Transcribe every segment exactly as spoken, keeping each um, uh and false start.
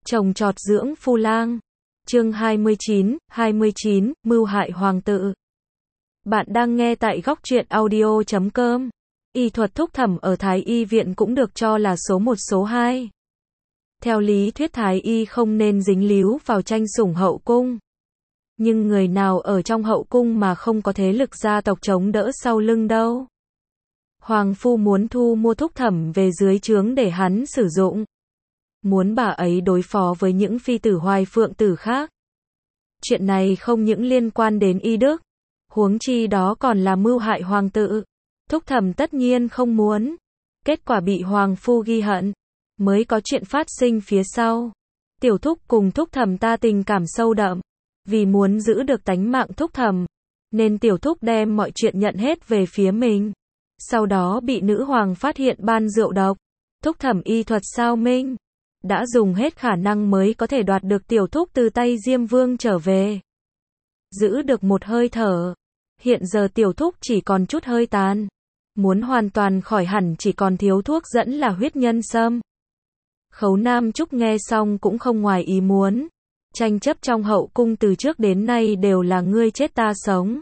Trồng trọt dưỡng phu lang. Chương hai mươi chín, hai mươi chín, mưu hại hoàng tự. Bạn đang nghe tại góc truyện audio chấm com. Y thuật thúc thẩm ở Thái Y viện cũng được cho là số một số hai. Theo lý thuyết Thái Y không nên dính líu vào tranh sủng hậu cung. Nhưng người nào ở trong hậu cung mà không có thế lực gia tộc chống đỡ sau lưng đâu. Hoàng phu muốn thu mua thúc thẩm về dưới trướng để hắn sử dụng. Muốn bà ấy đối phó với những phi tử hoài phượng tử khác. Chuyện này không những liên quan đến y đức, huống chi đó còn là mưu hại hoàng tự. Thúc thẩm tất nhiên không muốn. Kết quả bị hoàng phu ghi hận, mới có chuyện phát sinh phía sau. Tiểu thúc cùng thúc thẩm ta tình cảm sâu đậm. Vì muốn giữ được tánh mạng thúc thẩm, nên tiểu thúc đem mọi chuyện nhận hết về phía mình. Sau đó bị nữ hoàng phát hiện ban rượu độc. Thúc thẩm y thuật sao minh, đã dùng hết khả năng mới có thể đoạt được tiểu thúc từ tay Diêm Vương trở về. Giữ được một hơi thở. Hiện giờ tiểu thúc chỉ còn chút hơi tàn. Muốn hoàn toàn khỏi hẳn chỉ còn thiếu thuốc dẫn là huyết nhân sâm. Khấu Nam Trúc nghe xong cũng không ngoài ý muốn. Tranh chấp trong hậu cung từ trước đến nay đều là ngươi chết ta sống.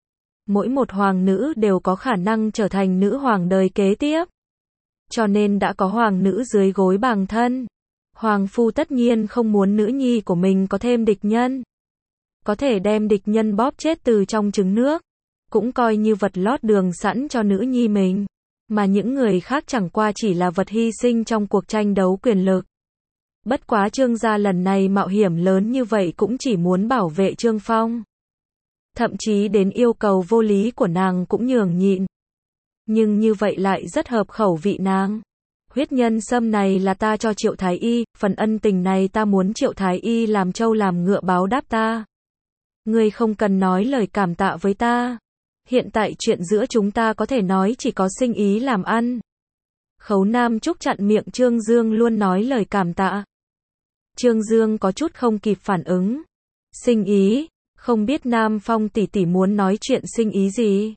Mỗi một hoàng nữ đều có khả năng trở thành nữ hoàng đời kế tiếp. Cho nên đã có hoàng nữ dưới gối bàng thân. Hoàng phu tất nhiên không muốn nữ nhi của mình có thêm địch nhân. Có thể đem địch nhân bóp chết từ trong trứng nước. Cũng coi như vật lót đường sẵn cho nữ nhi mình. Mà những người khác chẳng qua chỉ là vật hy sinh trong cuộc tranh đấu quyền lực. Bất quá Trương gia lần này mạo hiểm lớn như vậy cũng chỉ muốn bảo vệ Trương Phong. Thậm chí đến yêu cầu vô lý của nàng cũng nhường nhịn. Nhưng như vậy lại rất hợp khẩu vị nàng. Huyết nhân sâm này là ta cho Triệu Thái Y, phần ân tình này ta muốn Triệu Thái Y làm trâu làm ngựa báo đáp ta. Ngươi không cần nói lời cảm tạ với ta. Hiện tại chuyện giữa chúng ta có thể nói chỉ có sinh ý làm ăn. Khấu Nam Trúc chặn miệng Trương Dương luôn nói lời cảm tạ. Trương Dương có chút không kịp phản ứng. Sinh ý, không biết Nam Phong tỷ tỷ muốn nói chuyện sinh ý gì.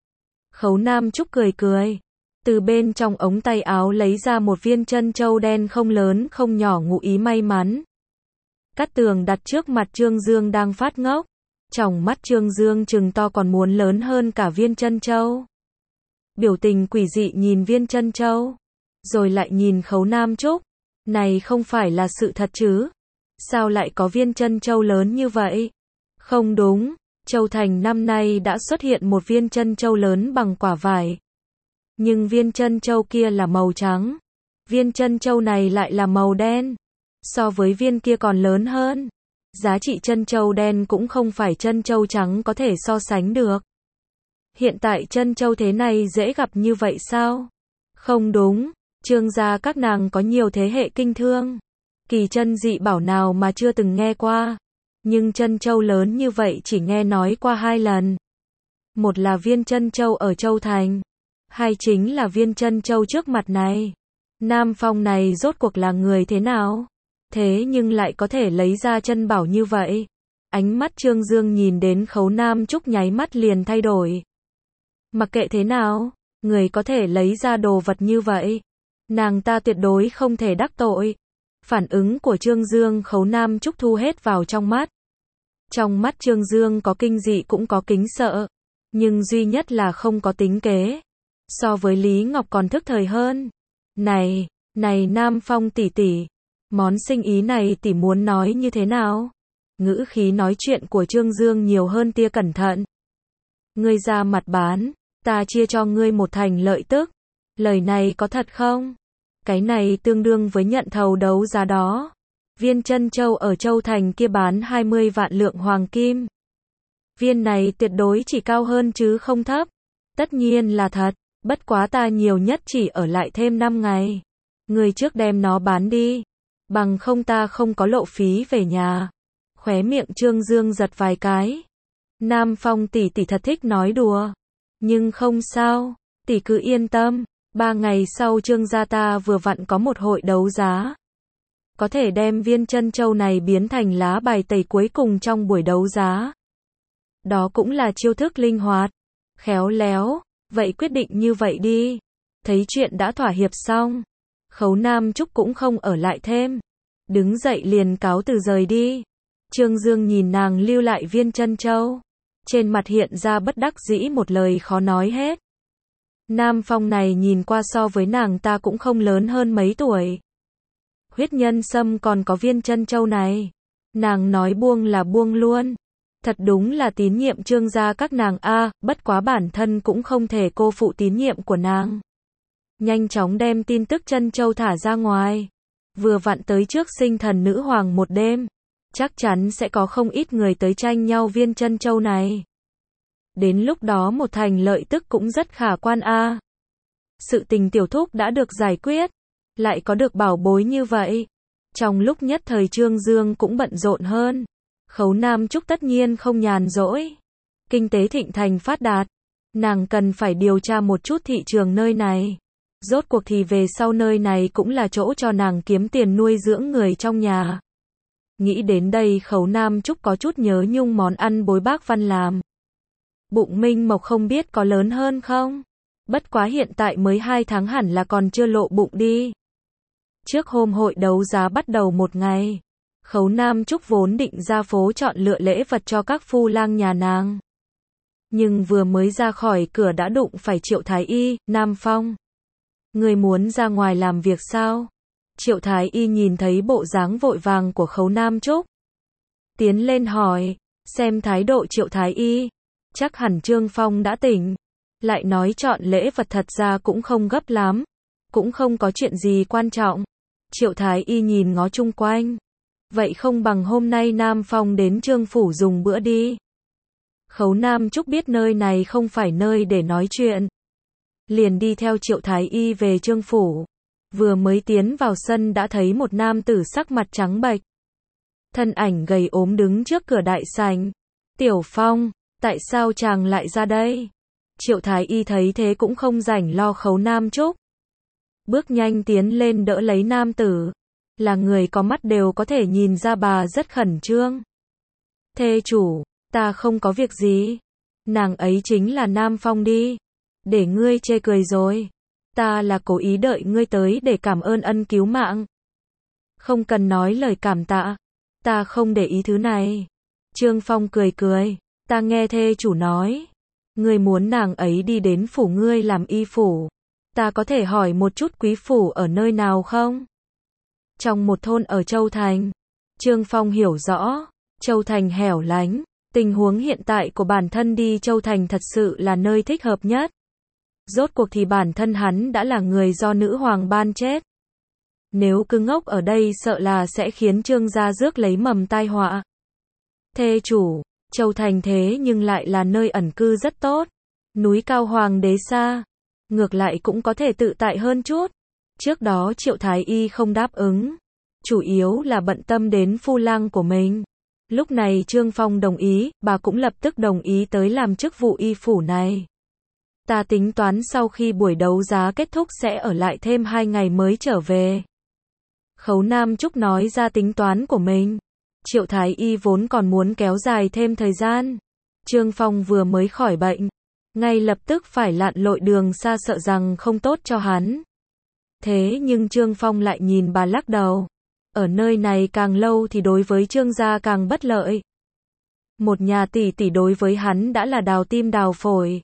Khấu Nam Trúc cười cười. Từ bên trong ống tay áo lấy ra một viên trân châu đen không lớn không nhỏ ngụ ý may mắn. Cát Tường đặt trước mặt Trương Dương đang phát ngốc. Tròng mắt Trương Dương trừng to còn muốn lớn hơn cả viên trân châu. Biểu tình quỷ dị nhìn viên trân châu. Rồi lại nhìn Khấu Nam Trúc. Này không phải là sự thật chứ? Sao lại có viên trân châu lớn như vậy? Không đúng, Châu Thành năm nay đã xuất hiện một viên trân châu lớn bằng quả vải. Nhưng viên trân châu kia là màu trắng. Viên trân châu này lại là màu đen. So với viên kia còn lớn hơn. Giá trị trân châu đen cũng không phải trân châu trắng có thể so sánh được. Hiện tại trân châu thế này dễ gặp như vậy sao? Không đúng. Trương gia các nàng có nhiều thế hệ kinh thương. Kỳ chân dị bảo nào mà chưa từng nghe qua. Nhưng trân châu lớn như vậy chỉ nghe nói qua hai lần. Một là viên trân châu ở Châu Thành. Hai chính là viên trân châu trước mặt này. Nam Phong này rốt cuộc là người thế nào? Thế nhưng lại có thể lấy ra chân bảo như vậy. Ánh mắt Trương Dương nhìn đến Khấu Nam Trúc nháy mắt liền thay đổi. Mặc kệ thế nào, người có thể lấy ra đồ vật như vậy. Nàng ta tuyệt đối không thể đắc tội. Phản ứng của Trương Dương Khấu Nam Trúc thu hết vào trong mắt. Trong mắt Trương Dương có kinh dị cũng có kính sợ. Nhưng duy nhất là không có tính kế. So với Lý Ngọc còn thức thời hơn. Này, này Nam Phong tỷ tỷ. Món sinh ý này tỷ muốn nói như thế nào? Ngữ khí nói chuyện của Trương Dương nhiều hơn tia cẩn thận. Ngươi ra mặt bán, ta chia cho ngươi một thành lợi tức. Lời này có thật không? Cái này tương đương với nhận thầu đấu giá đó. Viên trân châu ở Châu Thành kia bán hai mươi vạn lượng hoàng kim. Viên này tuyệt đối chỉ cao hơn chứ không thấp. Tất nhiên là thật, bất quá ta nhiều nhất chỉ ở lại thêm năm ngày. Ngươi trước đem nó bán đi. Bằng không ta không có lộ phí về nhà. Khóe miệng Trương Dương giật vài cái. Nam Phong tỷ tỷ thật thích nói đùa. Nhưng không sao, tỷ cứ yên tâm. Ba ngày sau Trương gia ta vừa vặn có một hội đấu giá. Có thể đem viên trân châu này biến thành lá bài tẩy cuối cùng trong buổi đấu giá. Đó cũng là chiêu thức linh hoạt, khéo léo. Vậy quyết định như vậy đi. Thấy chuyện đã thỏa hiệp xong, Khấu Nam Trúc cũng không ở lại thêm. Đứng dậy liền cáo từ rời đi. Trương Dương nhìn nàng lưu lại viên trân châu. Trên mặt hiện ra bất đắc dĩ một lời khó nói hết. Nam Phong này nhìn qua so với nàng ta cũng không lớn hơn mấy tuổi. Huyết nhân sâm còn có viên trân châu này. Nàng nói buông là buông luôn. Thật đúng là tín nhiệm Trương gia các nàng a, à, bất quá bản thân cũng không thể cô phụ tín nhiệm của nàng. Nhanh chóng đem tin tức trân châu thả ra ngoài. Vừa vặn tới trước sinh thần nữ hoàng một đêm. Chắc chắn sẽ có không ít người tới tranh nhau viên trân châu này. Đến lúc đó một thành lợi tức cũng rất khả quan a. À. Sự tình tiểu thúc đã được giải quyết. Lại có được bảo bối như vậy. Trong lúc nhất thời Trương Dương cũng bận rộn hơn. Khấu Nam Trúc tất nhiên không nhàn rỗi. Kinh tế thịnh thành phát đạt. Nàng cần phải điều tra một chút thị trường nơi này. Rốt cuộc thì về sau nơi này cũng là chỗ cho nàng kiếm tiền nuôi dưỡng người trong nhà. Nghĩ đến đây Khấu Nam Trúc có chút nhớ nhung món ăn bối bác Văn làm. Bụng Minh Mộc không biết có lớn hơn không? Bất quá hiện tại mới hai tháng hẳn là còn chưa lộ bụng đi. Trước hôm hội đấu giá bắt đầu một ngày, Khấu Nam Trúc vốn định ra phố chọn lựa lễ vật cho các phu lang nhà nàng. Nhưng vừa mới ra khỏi cửa đã đụng phải Triệu Thái Y, Nam Phong. Người muốn ra ngoài làm việc sao? Triệu Thái Y nhìn thấy bộ dáng vội vàng của Khấu Nam Trúc. Tiến lên hỏi, xem thái độ Triệu Thái Y. Chắc hẳn Trương Phong đã tỉnh. Lại nói chọn lễ vật thật ra cũng không gấp lắm. Cũng không có chuyện gì quan trọng. Triệu Thái Y nhìn ngó chung quanh. Vậy không bằng hôm nay Nam Phong đến Trương Phủ dùng bữa đi. Khấu Nam Trúc biết nơi này không phải nơi để nói chuyện. Liền đi theo Triệu Thái Y về Trương Phủ. Vừa mới tiến vào sân đã thấy một nam tử sắc mặt trắng bệch. Thân ảnh gầy ốm đứng trước cửa đại sảnh. Tiểu Phong, tại sao chàng lại ra đây? Triệu Thái Y thấy thế cũng không rảnh lo Khấu Nam Trúc. Bước nhanh tiến lên đỡ lấy nam tử. Là người có mắt đều có thể nhìn ra bà rất khẩn trương. Thê chủ, ta không có việc gì. Nàng ấy chính là Nam Phong đi. Để ngươi chê cười rồi. Ta là cố ý đợi ngươi tới để cảm ơn ân cứu mạng. Không cần nói lời cảm tạ. Ta không để ý thứ này. Trương Phong cười cười. Ta nghe thê chủ nói. Ngươi muốn nàng ấy đi đến phủ ngươi làm y phủ. Ta có thể hỏi một chút quý phủ ở nơi nào không? Trong một thôn ở Châu Thành. Trương Phong hiểu rõ. Châu Thành hẻo lánh. Tình huống hiện tại của bản thân đi Châu Thành thật sự là nơi thích hợp nhất. Rốt cuộc thì bản thân hắn đã là người do nữ hoàng ban chết. Nếu cứ ngốc ở đây sợ là sẽ khiến Trương gia rước lấy mầm tai họa. Thê chủ, Châu Thành thế nhưng lại là nơi ẩn cư rất tốt. Núi cao hoàng đế xa. Ngược lại cũng có thể tự tại hơn chút. Trước đó Triệu Thái Y không đáp ứng. Chủ yếu là bận tâm đến phu lang của mình. Lúc này Trương Phong đồng ý, bà cũng lập tức đồng ý tới làm chức vụ y phủ này. Ta tính toán sau khi buổi đấu giá kết thúc sẽ ở lại thêm hai ngày mới trở về. Khấu Nam Trúc nói ra tính toán của mình. Triệu Thái Y vốn còn muốn kéo dài thêm thời gian. Trương Phong vừa mới khỏi bệnh. Ngay lập tức phải lặn lội đường xa sợ rằng không tốt cho hắn. Thế nhưng Trương Phong lại nhìn bà lắc đầu. Ở nơi này càng lâu thì đối với Trương gia càng bất lợi. Một nhà tỷ tỷ đối với hắn đã là đào tim đào phổi.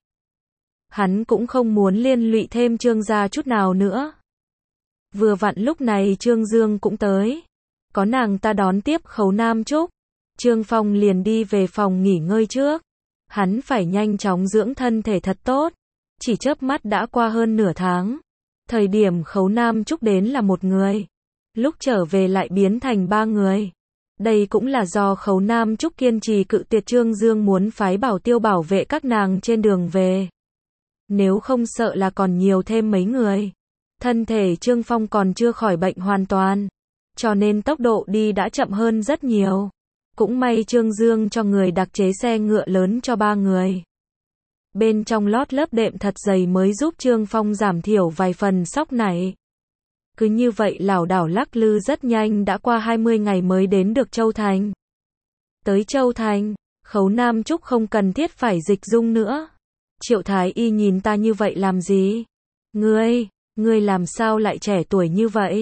Hắn cũng không muốn liên lụy thêm Trương gia chút nào nữa. Vừa vặn lúc này Trương Dương cũng tới. Có nàng ta đón tiếp Khấu Nam Trúc. Trương Phong liền đi về phòng nghỉ ngơi trước. Hắn phải nhanh chóng dưỡng thân thể thật tốt. Chỉ chớp mắt đã qua hơn nửa tháng. Thời điểm Khấu Nam Trúc đến là một người. Lúc trở về lại biến thành ba người. Đây cũng là do Khấu Nam Trúc kiên trì cự tuyệt Trương Dương muốn phái bảo tiêu bảo vệ các nàng trên đường về. Nếu không sợ là còn nhiều thêm mấy người. Thân thể Trương Phong còn chưa khỏi bệnh hoàn toàn. Cho nên tốc độ đi đã chậm hơn rất nhiều. Cũng may Trương Dương cho người đặc chế xe ngựa lớn cho ba người. Bên trong lót lớp đệm thật dày mới giúp Trương Phong giảm thiểu vài phần sóc nảy. Cứ như vậy lảo đảo lắc lư rất nhanh đã qua hai mươi ngày mới đến được Châu Thành. Tới Châu Thành, Khấu Nam Trúc không cần thiết phải dịch dung nữa. Triệu Thái Y nhìn ta như vậy làm gì? Ngươi, ngươi làm sao lại trẻ tuổi như vậy?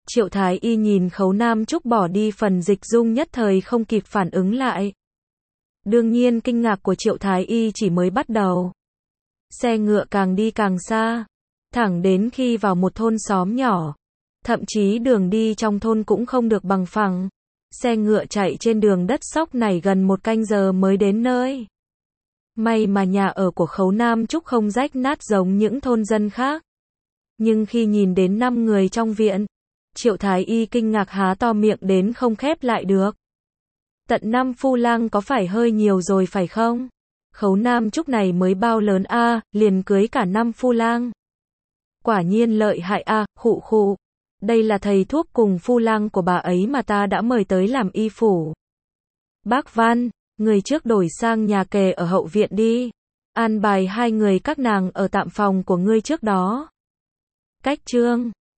Triệu Thái Y nhìn Khấu Nam Trúc bỏ đi phần dịch dung nhất thời không kịp phản ứng lại. Đương nhiên kinh ngạc của Triệu Thái Y chỉ mới bắt đầu. Xe ngựa càng đi càng xa, thẳng đến khi vào một thôn xóm nhỏ. Thậm chí đường đi trong thôn cũng không được bằng phẳng. Xe ngựa chạy trên đường đất sóc này gần một canh giờ mới đến nơi. May mà nhà ở của Khấu Nam Trúc không rách nát giống những thôn dân khác. Nhưng khi nhìn đến năm người trong viện, Triệu Thái Y kinh ngạc há to miệng đến không khép lại được. Tận năm phu lang có phải hơi nhiều rồi phải không? Khấu Nam Trúc này mới bao lớn a, à, liền cưới cả năm phu lang. Quả nhiên lợi hại a, à, khụ khụ. Đây là thầy thuốc cùng phu lang của bà ấy mà ta đã mời tới làm y phủ. Bác Văn, người trước đổi sang nhà kề ở hậu viện đi. An bài hai người các nàng ở tạm phòng của ngươi trước đó. Cách chương